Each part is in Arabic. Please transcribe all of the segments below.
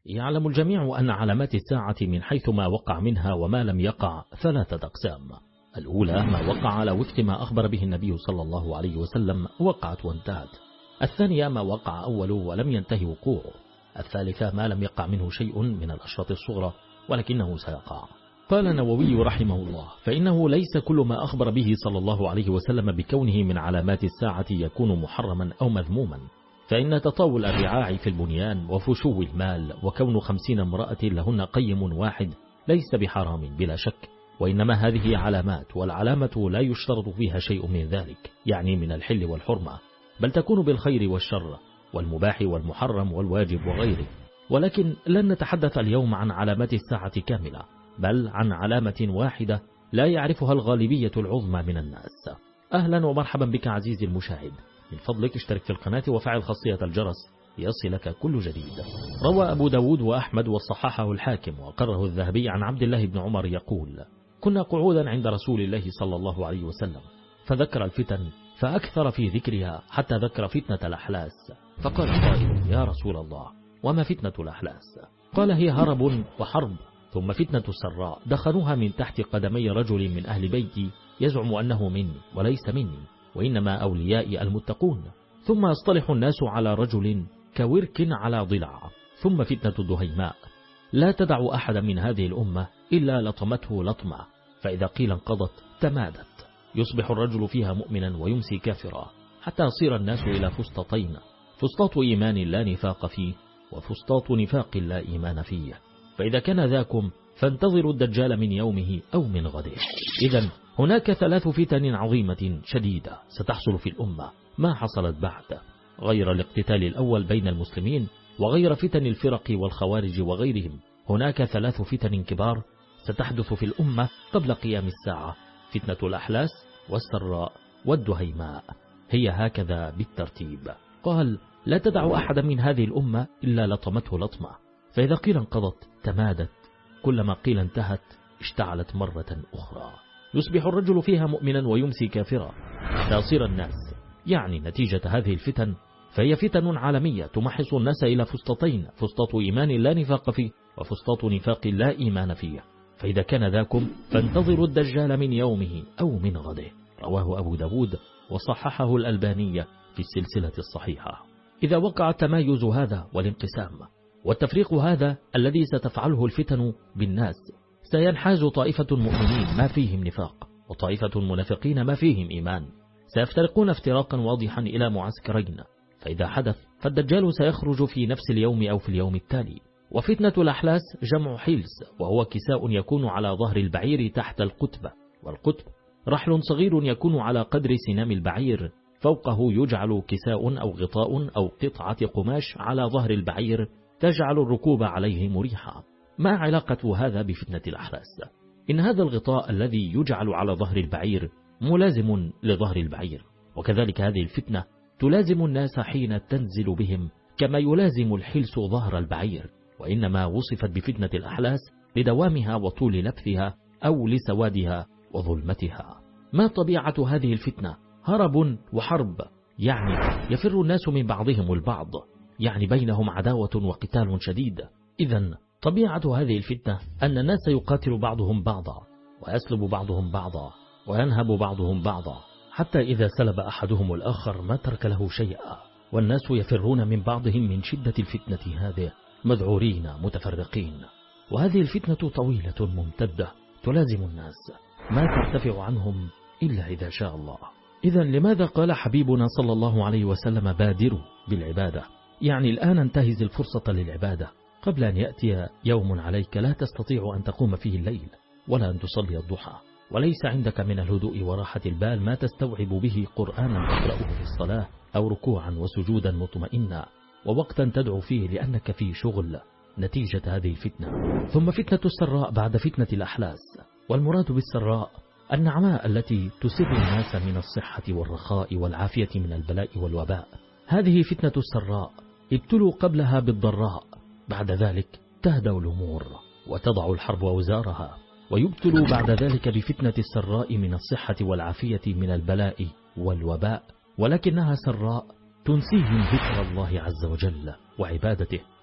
يعلم الجميع أن علامات الساعة من حيث ما وقع منها وما لم يقع 3 أقسام. الأولى ما وقع على وفق ما أخبر به النبي صلى الله عليه وسلم وقعت وانتهت. الثانية ما وقع أوله ولم ينتهي وقوعه. الثالثة ما لم يقع منه شيء من الأشراط الصغرى ولكنه سيقع. قال النووي رحمه الله: فإنه ليس كل ما أخبر به صلى الله عليه وسلم بكونه من علامات الساعة يكون محرما أو مذموما، فإن تطاول الرعاع في البنيان وفشو المال وكون 50 امرأة لهن قيم واحد ليس بحرام بلا شك، وإنما هذه علامات، والعلامة لا يشترط فيها شيء من ذلك، يعني من الحل والحرمة، بل تكون بالخير والشر والمباح والمحرم والواجب وغيره. ولكن لن نتحدث اليوم عن علامات الساعة كاملة، بل عن علامة واحدة لا يعرفها الغالبية العظمى من الناس. أهلا ومرحبا بك عزيزي المشاهد، من فضلك اشترك في القناة وفعل خاصية الجرس ليصلك كل جديد. روى أبو داود وأحمد وصححه الحاكم وقره الذهبي عن عبد الله بن عمر يقول: كنا قعودا عند رسول الله صلى الله عليه وسلم فذكر الفتن فأكثر في ذكرها حتى ذكر فتنة الأحلاس، فقال قائل: يا رسول الله وما فتنة الأحلاس؟ قال: هي هرب وحرب، ثم فتنة السراء دخلوها من تحت قدمي رجل من أهل بيتي يزعم أنه مني وليس مني، وإنما أوليائي المتقون، ثم يصطلح الناس على رجل كورك على ضلع، ثم فتنة الدهيماء لا تدع أحد من هذه الأمة إلا لطمته لطمة، فإذا قيل انقضت تمادت، يصبح الرجل فيها مؤمنا ويمسي كافرا، حتى يصير الناس إلى فسطتين: فسطاط إيمان لا نفاق فيه، وفسطاط نفاق لا إيمان فيه، فإذا كان ذاكم فانتظروا الدجال من يومه أو من غده. إذن هناك 3 فتن عظيمة شديدة ستحصل في الأمة ما حصلت بعد، غير الاقتتال الأول بين المسلمين وغير فتن الفرق والخوارج وغيرهم. هناك 3 فتن كبار ستحدث في الأمة قبل قيام الساعة: فتنة الأحلاس والسراء والدهيماء، هي هكذا بالترتيب. قال: لا تدع أحد من هذه الأمة إلا لطمته لطمة، فإذا قيل انقضت تمادت، كلما قيل انتهت اشتعلت مرة أخرى، يصبح الرجل فيها مؤمنا ويمسي كافرا، تأصير الناس. يعني نتيجة هذه الفتن فهي فتن عالمية تمحص الناس إلى فسطتين: فسطاط إيمان لا نفاق فيه، وفسطاط نفاق لا إيمان فيه، فإذا كان ذاكم فانتظروا الدجال من يومه أو من غده. رواه أبو داود وصححه الألباني في السلسلة الصحيحة. إذا وقع التمايز هذا والانقسام والتفريق هذا الذي ستفعله الفتن بالناس، سينحاز طائفة مؤمنين ما فيهم نفاق، وطائفة منافقين ما فيهم إيمان، سيفترقون افتراقا واضحا إلى معسكرين، فإذا حدث فالدجال سيخرج في نفس اليوم أو في اليوم التالي. وفتنة الأحلاس جمع حلس، وهو كساء يكون على ظهر البعير تحت القتبة، والقتب رحل صغير يكون على قدر سنام البعير، فوقه يجعل كساء أو غطاء أو قطعة قماش على ظهر البعير تجعل الركوب عليه مريحا. ما علاقة هذا بفتنة الأحلاس؟ إن هذا الغطاء الذي يجعل على ظهر البعير ملازم لظهر البعير، وكذلك هذه الفتنة تلازم الناس حين تنزل بهم كما يلازم الحلس ظهر البعير، وإنما وصفت بفتنة الأحلاس لدوامها وطول لبثها أو لسوادها وظلمتها. ما طبيعة هذه الفتنة؟ هرب وحرب، يعني يفر الناس من بعضهم البعض، يعني بينهم عداوة وقتال شديد. إذن طبيعة هذه الفتنة أن الناس يقاتل بعضهم بعضا، ويسلب بعضهم بعضا، وينهب بعضهم بعضا، حتى إذا سلب أحدهم الآخر ما ترك له شيئا، والناس يفرون من بعضهم من شدة الفتنة هذه مذعورين متفرقين. وهذه الفتنة طويلة ممتدة تلازم الناس ما ترتفع عنهم إلا إذا شاء الله. إذن لماذا قال حبيبنا صلى الله عليه وسلم: بادروا بالعبادة؟ يعني الآن انتهز الفرصة للعبادة قبل أن يأتي يوم عليك لا تستطيع أن تقوم فيه الليل ولا أن تصلي الضحى، وليس عندك من الهدوء وراحة البال ما تستوعب به قرآنا تقرأه في الصلاة أو ركوعا وسجودا مطمئنا، ووقتا تدعو فيه لأنك في شغل، نتيجة هذه الفتنة. ثم فتنة السراء بعد فتنة الأحلاس، والمراد بالسراء النعماء التي تسر الناس من الصحة والرخاء والعافية من البلاء والوباء. هذه فتنة السراء ابتلوا قبلها بالضراء، بعد ذلك تهدأ الأمور وتضع الحرب أوزارها، ويبتلوا بعد ذلك بفتنة السراء من الصحة والعافية من البلاء والوباء، ولكنها سراء تنسيهم ذكر الله عز وجل وعبادته،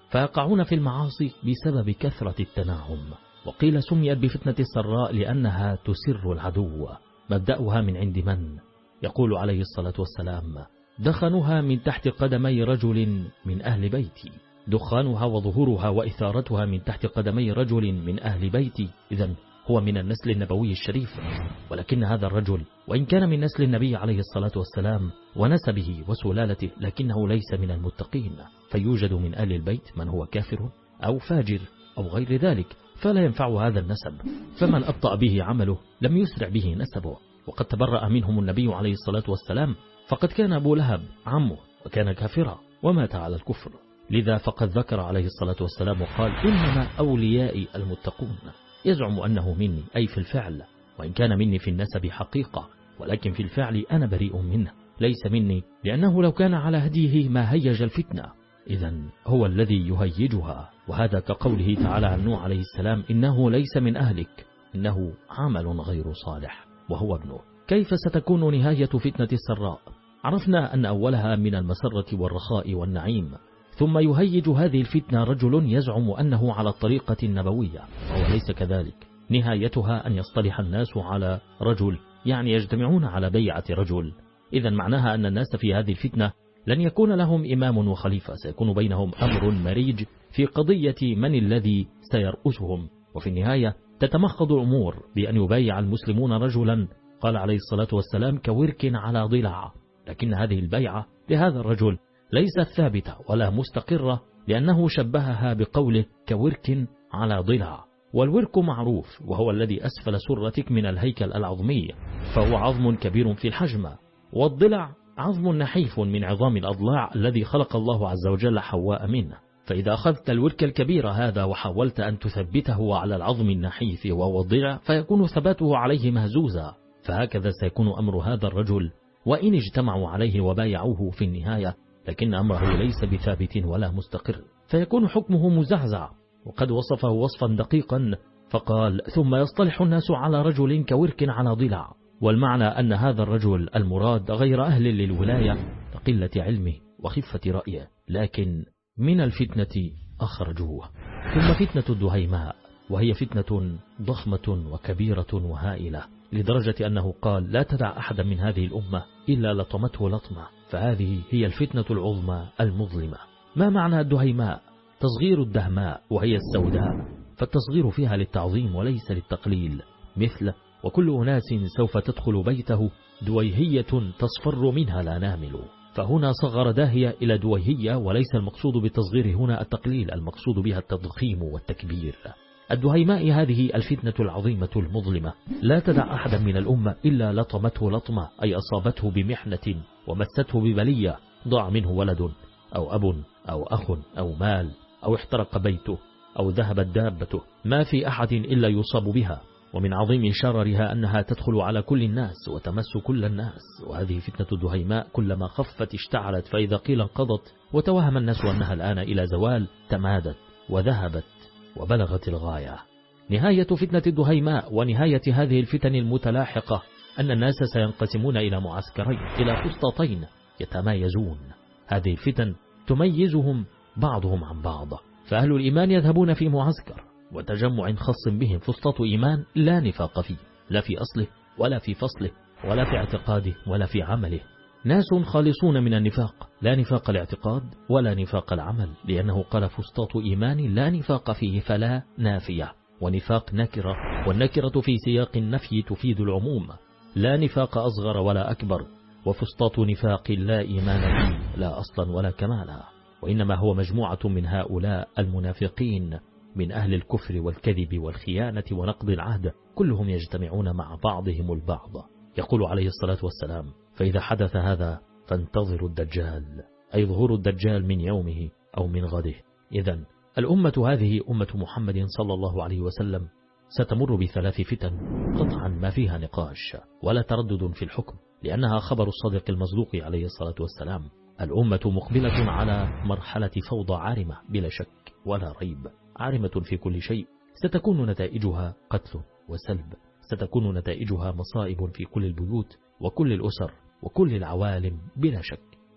فيقعون في المعاصي بسبب كثرة التنعم. وقيل سميت بفتنة السراء لأنها تسر العدو. مبدأها من عند من؟ يقول عليه الصلاة والسلام: دخنها من تحت قدمي رجل من أهل بيتي. دخانها وظهورها وإثارتها من تحت قدمي رجل من أهل بيتي، إذن هو من النسل النبوي الشريف. ولكن هذا الرجل وإن كان من نسل النبي عليه الصلاة والسلام ونسبه وسلالته، لكنه ليس من المتقين، فيوجد من أهل البيت من هو كافر أو فاجر أو غير ذلك، فلا ينفع هذا النسب. فمن أبطأ به عمله لم يسرع به نسبه. وقد تبرأ منهم النبي عليه الصلاة والسلام، فقد كان أبو لهب عمه وكان كافرا ومات على الكفر. لذا فقد ذكر عليه الصلاة والسلام وقال: إنما أوليائي المتقون. يزعم أنه مني، أي في الفعل، وإن كان مني في النسب حقيقة، ولكن في الفعل أنا بريء منه. ليس مني لأنه لو كان على هديه ما هيج الفتنة، إذن هو الذي يهيجها. وهذا كقوله تعالى عن نوح عليه السلام: إنه ليس من أهلك إنه عمل غير صالح وهو ابنه. كيف ستكون نهاية فتنة السراء؟ عرفنا أن أولها من المسرة والرخاء والنعيم، ثم يهيج هذه الفتنة رجل يزعم أنه على الطريقة النبوية وهو ليس كذلك. نهايتها أن يصطلح الناس على رجل، يعني يجتمعون على بيعة رجل. إذن معناها أن الناس في هذه الفتنة لن يكون لهم إمام وخليفة، سيكون بينهم أمر مريج في قضية من الذي سيرأسهم. وفي النهاية تتمخض الأمور بأن يبايع المسلمون رجلا، قال عليه الصلاة والسلام: كورك على ضلع. لكن هذه البيعة لهذا الرجل ليست ثابتة ولا مستقرة، لأنه شبهها بقوله: كورك على ضلع. والورك معروف وهو الذي أسفل سرتك من الهيكل العظمي، فهو عظم كبير في الحجم. والضلع عظم نحيف من عظام الأضلاع الذي خلق الله عز وجل حواء منه. فإذا أخذت الورك الكبير هذا وحاولت أن تثبته على العظم النحيف وهو الضلع، فيكون ثباته عليه مهزوزا. فهكذا سيكون أمر هذا الرجل، وإن اجتمعوا عليه وبايعوه في النهاية، لكن أمره ليس بثابت ولا مستقر، فيكون حكمه مزعزع. وقد وصفه وصفا دقيقا فقال: ثم يصطلح الناس على رجل كورك على ضلع. والمعنى أن هذا الرجل المراد غير أهل للولاية لقلة علمه وخفة رأيه، لكن من الفتنة أخرجوه. ثم فتنة الدهيماء، وهي فتنة ضخمة وكبيرة وهائلة، لدرجة أنه قال: لا تدع أحدا من هذه الأمة إلا لطمته لطمة. فهذه هي الفتنة العظمى المظلمة. ما معنى الدهيماء؟ تصغير الدهماء وهي السوداء، فالتصغير فيها للتعظيم وليس للتقليل، مثل: وكل أناس سوف تدخل بيته دويهية تصفر منها الأنامل. فهنا صغر داهية إلى دويهية، وليس المقصود بالتصغير هنا التقليل، المقصود بها التضخيم والتكبير. الدهيماء هذه الفتنة العظيمة المظلمة، لا تدع أحدا من الأمة إلا لطمته لطمة، أي أصابته بمحنة ومسته ببلية، ضاع منه ولد أو أب أو أخ أو مال أو احترق بيته أو ذهبت دابته، ما في أحد إلا يصاب بها. ومن عظيم شررها أنها تدخل على كل الناس وتمس كل الناس. وهذه فتنة الدهيماء كلما خفت اشتعلت، فإذا قيل انقضت وتوهم الناس أنها الآن إلى زوال، تمادت وذهبت وبلغت الغاية. نهاية فتنة الدهيماء ونهاية هذه الفتن المتلاحقة أن الناس سينقسمون إلى معسكرين، إلى فسطاطين يتمايزون. هذه الفتن تميزهم بعضهم عن بعض، فأهل الإيمان يذهبون في معسكر وتجمع خاص بهم، فسطاط إيمان لا نفاق فيه، لا في أصله ولا في فصله ولا في اعتقاده ولا في عمله. ناس خالصون من النفاق، لا نفاق الاعتقاد ولا نفاق العمل، لأنه قال: فسطاط إيمان لا نفاق فيه، فلا نافية. ونفاق نكرة، والنكرة في سياق النفي تفيد العموم. لا نفاق أصغر ولا أكبر، وفسطاط نفاق لا إيمان فيه، لا أصلا ولا كمالا، وإنما هو مجموعة من هؤلاء المنافقين من أهل الكفر والكذب والخيانة ونقض العهد، كلهم يجتمعون مع بعضهم البعض. يقول عليه الصلاة والسلام: فإذا حدث هذا فانتظروا الدجال، أي ظهور الدجال من يومه أو من غده. إذن الأمة هذه أمة محمد صلى الله عليه وسلم ستمر بثلاث فتن قطعا ما فيها نقاش ولا تردد في الحكم، لأنها خبر الصادق المصدوق عليه الصلاة والسلام. الأمة مقبلة على مرحلة فوضى عارمة بلا شك ولا ريب، عارمة في كل شيء. ستكون نتائجها قتل وسلب، ستكون نتائجها مصائب في كل البيوت وكل الأسر وكل العوالم بلا شك.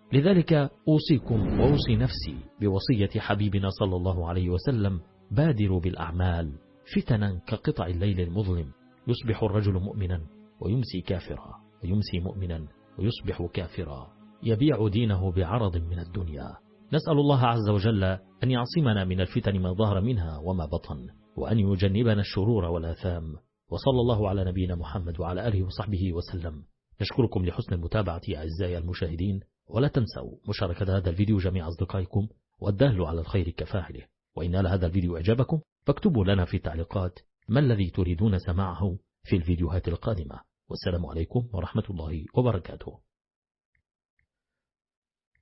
لذلك أوصيكم وأوصي نفسي بوصية حبيبنا صلى الله عليه وسلم: بادروا بالأعمال فتنا كقطع الليل المظلم، يصبح الرجل مؤمنا ويمسي كافرا، ويمسي مؤمنا ويصبح كافرا، يبيع دينه بعرض من الدنيا. نسأل الله عز وجل أن يعصمنا من الفتن ما ظهر منها وما بطن، وأن يجنبنا الشرور والآثام. وصلى الله على نبينا محمد وعلى آله وصحبه وسلم. نشكركم لحسن المتابعة أعزائي المشاهدين، ولا تنسوا مشاركة هذا الفيديو جميع أصدقائكم، والدال على الخير كفاعله. وإن نال هذا الفيديو إعجابكم فاكتبوا لنا في التعليقات ما الذي تريدون سماعه في الفيديوهات القادمة. والسلام عليكم ورحمة الله وبركاته.